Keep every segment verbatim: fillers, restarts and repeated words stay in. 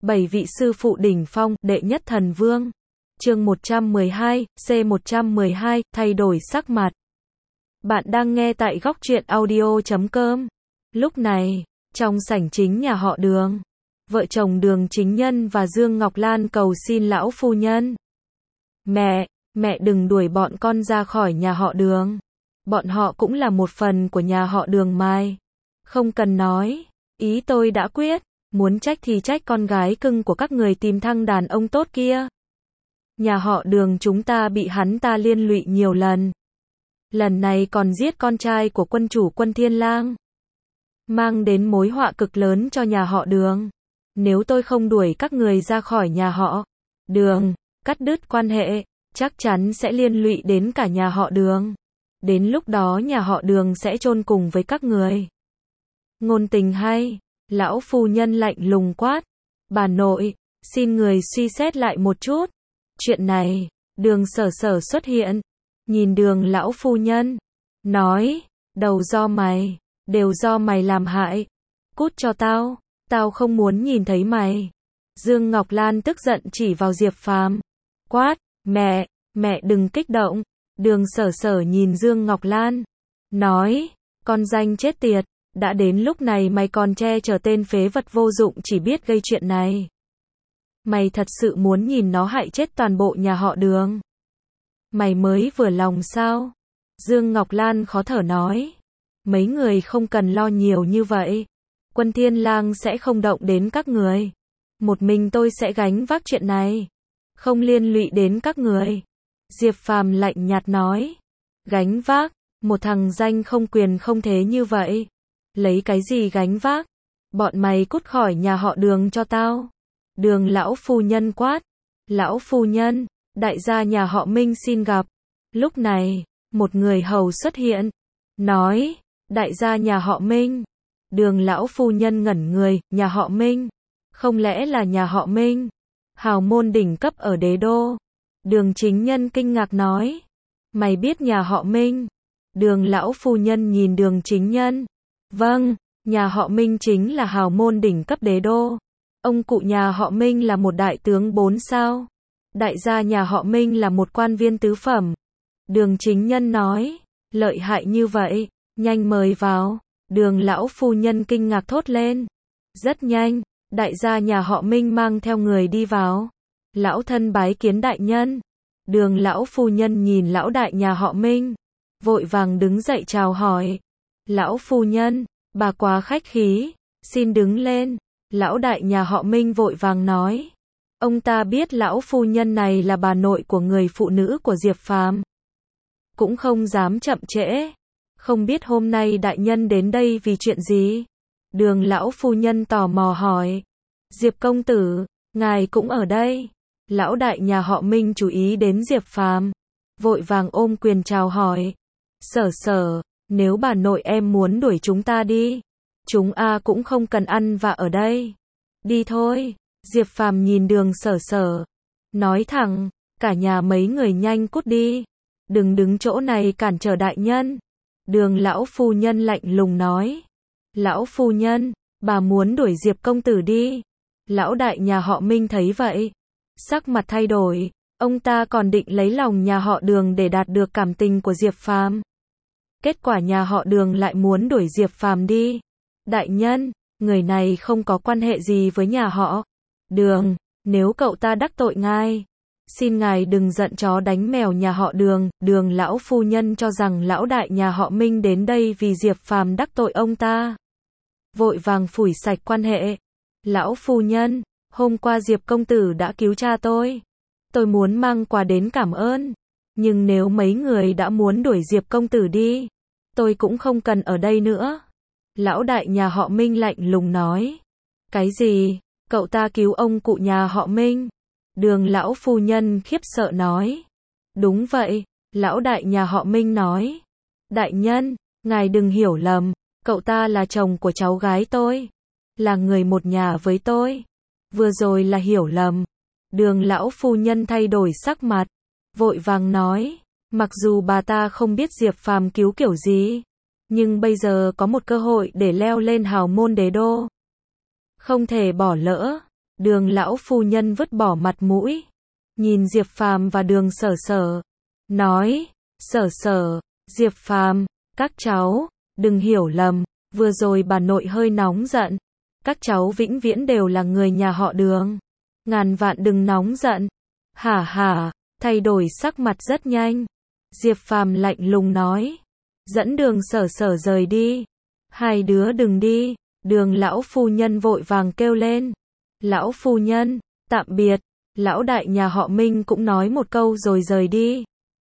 Bảy vị sư phụ đỉnh phong, đệ nhất thần vương. Chương một trăm mười hai, C một trăm mười hai, thay đổi sắc mặt. Bạn đang nghe tại góc truyện audio chấm com. Lúc này, trong sảnh chính nhà họ Đường, vợ chồng Đường Chính Nhân và Dương Ngọc Lan cầu xin lão phu nhân. Mẹ, mẹ đừng đuổi bọn con ra khỏi nhà họ Đường. Bọn họ cũng là một phần của nhà họ Đường mai. Không cần nói, ý tôi đã quyết, muốn trách thì trách con gái cưng của các người tìm thăng đàn ông tốt kia. Nhà họ Đường chúng ta bị hắn ta liên lụy nhiều lần. Lần này còn giết con trai của quân chủ Quân Thiên Lang, mang đến mối họa cực lớn cho nhà họ Đường. Nếu tôi không đuổi các người ra khỏi nhà họ Đường, cắt đứt quan hệ, chắc chắn sẽ liên lụy đến cả nhà họ Đường. Đến lúc đó nhà họ Đường sẽ chôn cùng với các người. Ngôn tình hay, lão phu nhân lạnh lùng quát. Bà nội, xin người suy xét lại một chút. Chuyện này, Đường Sở Sở xuất hiện, nhìn Đường lão phu nhân, nói, đầu do mày, đều do mày làm hại. Cút cho tao, tao không muốn nhìn thấy mày. Dương Ngọc Lan tức giận chỉ vào Diệp Phàm, quát, mẹ, mẹ đừng kích động. Đường Sở Sở nhìn Dương Ngọc Lan, nói, con danh chết tiệt, đã đến lúc này mày còn che chở tên phế vật vô dụng chỉ biết gây chuyện này. Mày thật sự muốn nhìn nó hại chết toàn bộ nhà họ Đường? Mày mới vừa lòng sao? Dương Ngọc Lan khó thở nói, mấy người không cần lo nhiều như vậy. Quân Thiên Lang sẽ không động đến các người. Một mình tôi sẽ gánh vác chuyện này, không liên lụy đến các người. Diệp Phàm lạnh nhạt nói, gánh vác, một thằng danh không quyền không thế như vậy. Lấy cái gì gánh vác? Bọn mày cút khỏi nhà họ Đường cho tao. Đường lão phu nhân quát, lão phu nhân, đại gia nhà họ Minh xin gặp. Lúc này, một người hầu xuất hiện, nói, đại gia nhà họ Minh. Đường lão phu nhân ngẩn người, nhà họ Minh? Không lẽ là nhà họ Minh? Hào môn đỉnh cấp ở đế đô. Đường Chính Nhân kinh ngạc nói, mày biết nhà họ Minh? Đường lão phu nhân nhìn Đường Chính Nhân, vâng, nhà họ Minh chính là hào môn đỉnh cấp đế đô. Ông cụ nhà họ Minh là một đại tướng bốn sao. Đại gia nhà họ Minh là một quan viên tứ phẩm. Đường Chính Nhân nói, lợi hại như vậy, nhanh mời vào. Đường lão phu nhân kinh ngạc thốt lên. Rất nhanh, đại gia nhà họ Minh mang theo người đi vào. Lão thân bái kiến đại nhân. Đường lão phu nhân nhìn lão đại nhà họ Minh, vội vàng đứng dậy chào hỏi. Lão phu nhân, bà quá khách khí, xin đứng lên. Lão đại nhà họ Minh vội vàng nói. Ông ta biết lão phu nhân này là bà nội của người phụ nữ của Diệp Phàm, cũng không dám chậm trễ. Không biết hôm nay đại nhân đến đây vì chuyện gì? Đường lão phu nhân tò mò hỏi. Diệp công tử, ngài cũng ở đây? Lão đại nhà họ Minh chú ý đến Diệp Phàm, vội vàng ôm quyền chào hỏi. Sở Sở, nếu bà nội em muốn đuổi chúng ta đi, chúng a cũng không cần ăn vạ ở đây. Đi thôi. Diệp Phàm nhìn Đường Sở Sở, nói thẳng, cả nhà mấy người nhanh cút đi, đừng đứng chỗ này cản trở đại nhân. Đường lão phu nhân lạnh lùng nói, lão phu nhân, bà muốn đuổi Diệp công tử đi. Lão đại nhà họ Minh thấy vậy, sắc mặt thay đổi, ông ta còn định lấy lòng nhà họ Đường để đạt được cảm tình của Diệp Phàm. Kết quả nhà họ Đường lại muốn đuổi Diệp Phàm đi. Đại nhân, người này không có quan hệ gì với nhà họ Đường, nếu cậu ta đắc tội ngài, xin ngài đừng giận chó đánh mèo nhà họ Đường. Đường lão phu nhân cho rằng lão đại nhà họ Minh đến đây vì Diệp Phàm đắc tội ông ta, vội vàng phủi sạch quan hệ. Lão phu nhân, hôm qua Diệp công tử đã cứu cha tôi, tôi muốn mang quà đến cảm ơn. Nhưng nếu mấy người đã muốn đuổi Diệp công tử đi, tôi cũng không cần ở đây nữa. Lão đại nhà họ Minh lạnh lùng nói. Cái gì? Cậu ta cứu ông cụ nhà họ Minh? Đường lão phu nhân khiếp sợ nói. Đúng vậy, lão đại nhà họ Minh nói. Đại nhân, ngài đừng hiểu lầm, cậu ta là chồng của cháu gái tôi, là người một nhà với tôi. Vừa rồi là hiểu lầm. Đường lão phu nhân thay đổi sắc mặt, vội vàng nói, mặc dù bà ta không biết Diệp Phàm cứu kiểu gì, nhưng bây giờ có một cơ hội để leo lên hào môn đế đô, không thể bỏ lỡ. Đường lão phu nhân vứt bỏ mặt mũi, nhìn Diệp Phàm và Đường Sở Sở, nói, Sở Sở, Diệp Phàm, các cháu, đừng hiểu lầm, vừa rồi bà nội hơi nóng giận, các cháu vĩnh viễn đều là người nhà họ Đường, ngàn vạn đừng nóng giận. Hả hả, thay đổi sắc mặt rất nhanh. Diệp Phàm lạnh lùng nói, dẫn Đường Sở Sở rời đi. Hai đứa đừng đi. Đường lão phu nhân vội vàng kêu lên, lão phu nhân, tạm biệt. Lão đại nhà họ Minh cũng nói một câu rồi rời đi.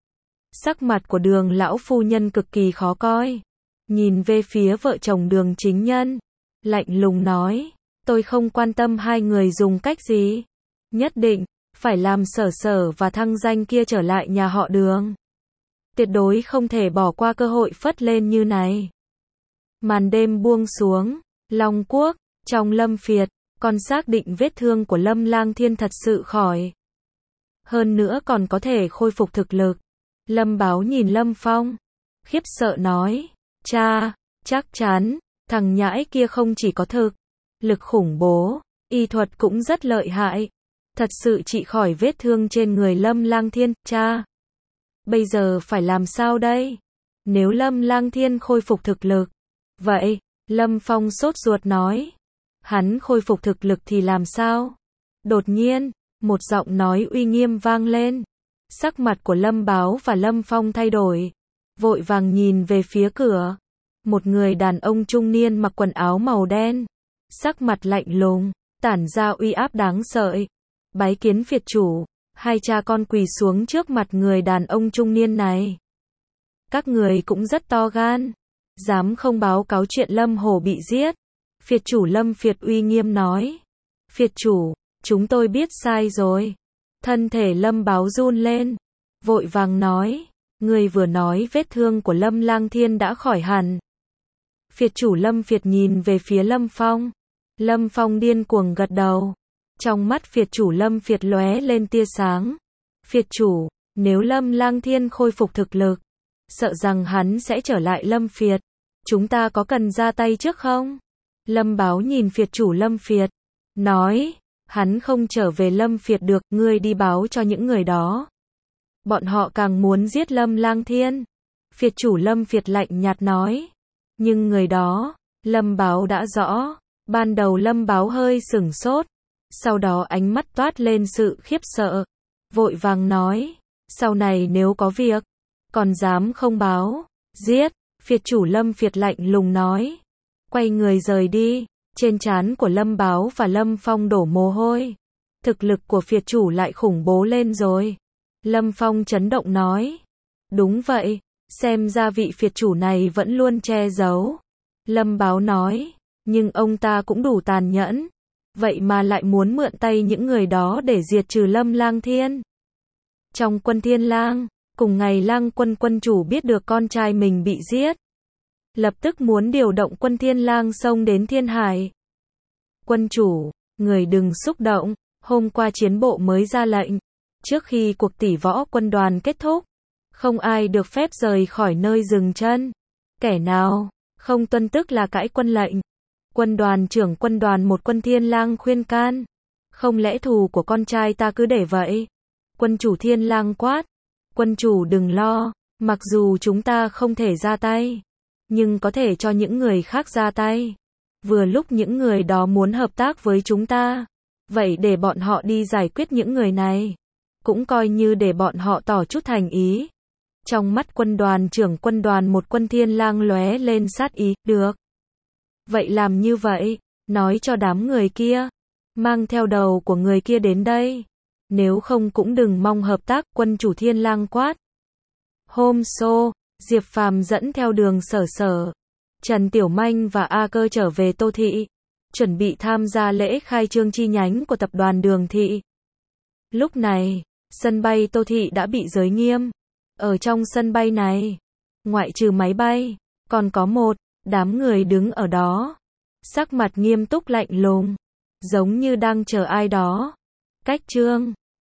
Sắc mặt của Đường lão phu nhân cực kỳ khó coi, nhìn về phía vợ chồng Đường Chính Nhân, lạnh lùng nói, tôi không quan tâm hai người dùng cách gì, nhất định phải làm Sở Sở và thăng danh kia trở lại nhà họ Đường. Tuyệt đối không thể bỏ qua cơ hội phất lên như này. Màn đêm buông xuống, Long Quốc, trong Lâm Phiệt, còn xác định vết thương của Lâm Lang Thiên thật sự khỏi. Hơn nữa còn có thể khôi phục thực lực. Lâm Báo nhìn Lâm Phong, khiếp sợ nói, cha, chắc chắn, thằng nhãi kia không chỉ có thực lực khủng bố, y thuật cũng rất lợi hại. Thật sự trị khỏi vết thương trên người Lâm Lang Thiên, cha. Bây giờ phải làm sao đây? Nếu Lâm Lang Thiên khôi phục thực lực, vậy, Lâm Phong sốt ruột nói, hắn khôi phục thực lực thì làm sao? Đột nhiên, một giọng nói uy nghiêm vang lên. Sắc mặt của Lâm Báo và Lâm Phong thay đổi, vội vàng nhìn về phía cửa. Một người đàn ông trung niên mặc quần áo màu đen, sắc mặt lạnh lùng, tản ra uy áp đáng sợ. Bái kiến Phiệt chủ. Hai cha con quỳ xuống trước mặt người đàn ông trung niên này. Các người cũng rất to gan, dám không báo cáo chuyện Lâm Hổ bị giết. Phiệt chủ Lâm Phiệt uy nghiêm nói, Phiệt chủ, chúng tôi biết sai rồi. Thân thể Lâm Báo run lên, vội vàng nói, người vừa nói vết thương của Lâm Lang Thiên đã khỏi hẳn. Phiệt chủ Lâm Phiệt nhìn về phía Lâm Phong. Lâm Phong điên cuồng gật đầu. Trong mắt Phiệt chủ Lâm Phiệt lóe lên tia sáng. Phiệt chủ, nếu Lâm Lang Thiên khôi phục thực lực, sợ rằng hắn sẽ trở lại Lâm Phiệt. Chúng ta có cần ra tay trước không? Lâm Báo nhìn Phiệt chủ Lâm Phiệt, nói, hắn không trở về Lâm Phiệt được, ngươi đi báo cho những người đó. Bọn họ càng muốn giết Lâm Lang Thiên. Phiệt chủ Lâm Phiệt lạnh nhạt nói, nhưng người đó, Lâm Báo đã rõ. Ban đầu Lâm Báo hơi sửng sốt, sau đó ánh mắt toát lên sự khiếp sợ, vội vàng nói, sau này nếu có việc, còn dám không báo, giết. Phiệt chủ Lâm Phiệt lạnh lùng nói, quay người rời đi. Trên trán của Lâm Báo và Lâm Phong đổ mồ hôi. Thực lực của Phiệt chủ lại khủng bố lên rồi. Lâm Phong chấn động nói, đúng vậy, xem ra vị Phiệt chủ này vẫn luôn che giấu. Lâm Báo nói, nhưng ông ta cũng đủ tàn nhẫn, vậy mà lại muốn mượn tay những người đó để diệt trừ Lâm Lang Thiên. Trong Quân Thiên Lang, cùng ngày Lang Quân quân chủ biết được con trai mình bị giết, lập tức muốn điều động Quân Thiên Lang xông đến Thiên Hải. Quân chủ, người đừng xúc động, hôm qua chiến bộ mới ra lệnh, trước khi cuộc tỷ võ quân đoàn kết thúc, không ai được phép rời khỏi nơi dừng chân. Kẻ nào không tuân tức là cãi quân lệnh. Quân đoàn trưởng quân đoàn một Quân Thiên Lang khuyên can, không lẽ thù của con trai ta cứ để vậy? Quân chủ Thiên Lang quát, quân chủ đừng lo, mặc dù chúng ta không thể ra tay, nhưng có thể cho những người khác ra tay. Vừa lúc những người đó muốn hợp tác với chúng ta, vậy để bọn họ đi giải quyết những người này, cũng coi như để bọn họ tỏ chút thành ý. Trong mắt quân đoàn trưởng quân đoàn một Quân Thiên Lang lóe lên sát ý, được. Vậy làm như vậy, nói cho đám người kia, mang theo đầu của người kia đến đây. Nếu không cũng đừng mong hợp tác. Quân chủ Thiên Lang quát. Hôm sau, Diệp Phàm dẫn theo Đường Sở Sở, Trần Tiểu Manh và A Cơ trở về Tô Thị, chuẩn bị tham gia lễ khai trương chi nhánh của tập đoàn Đường Thị. Lúc này, sân bay Tô Thị đã bị giới nghiêm. Ở trong sân bay này, ngoại trừ máy bay, còn có một đám người đứng ở đó, sắc mặt nghiêm túc lạnh lùng, giống như đang chờ ai đó. Cách trương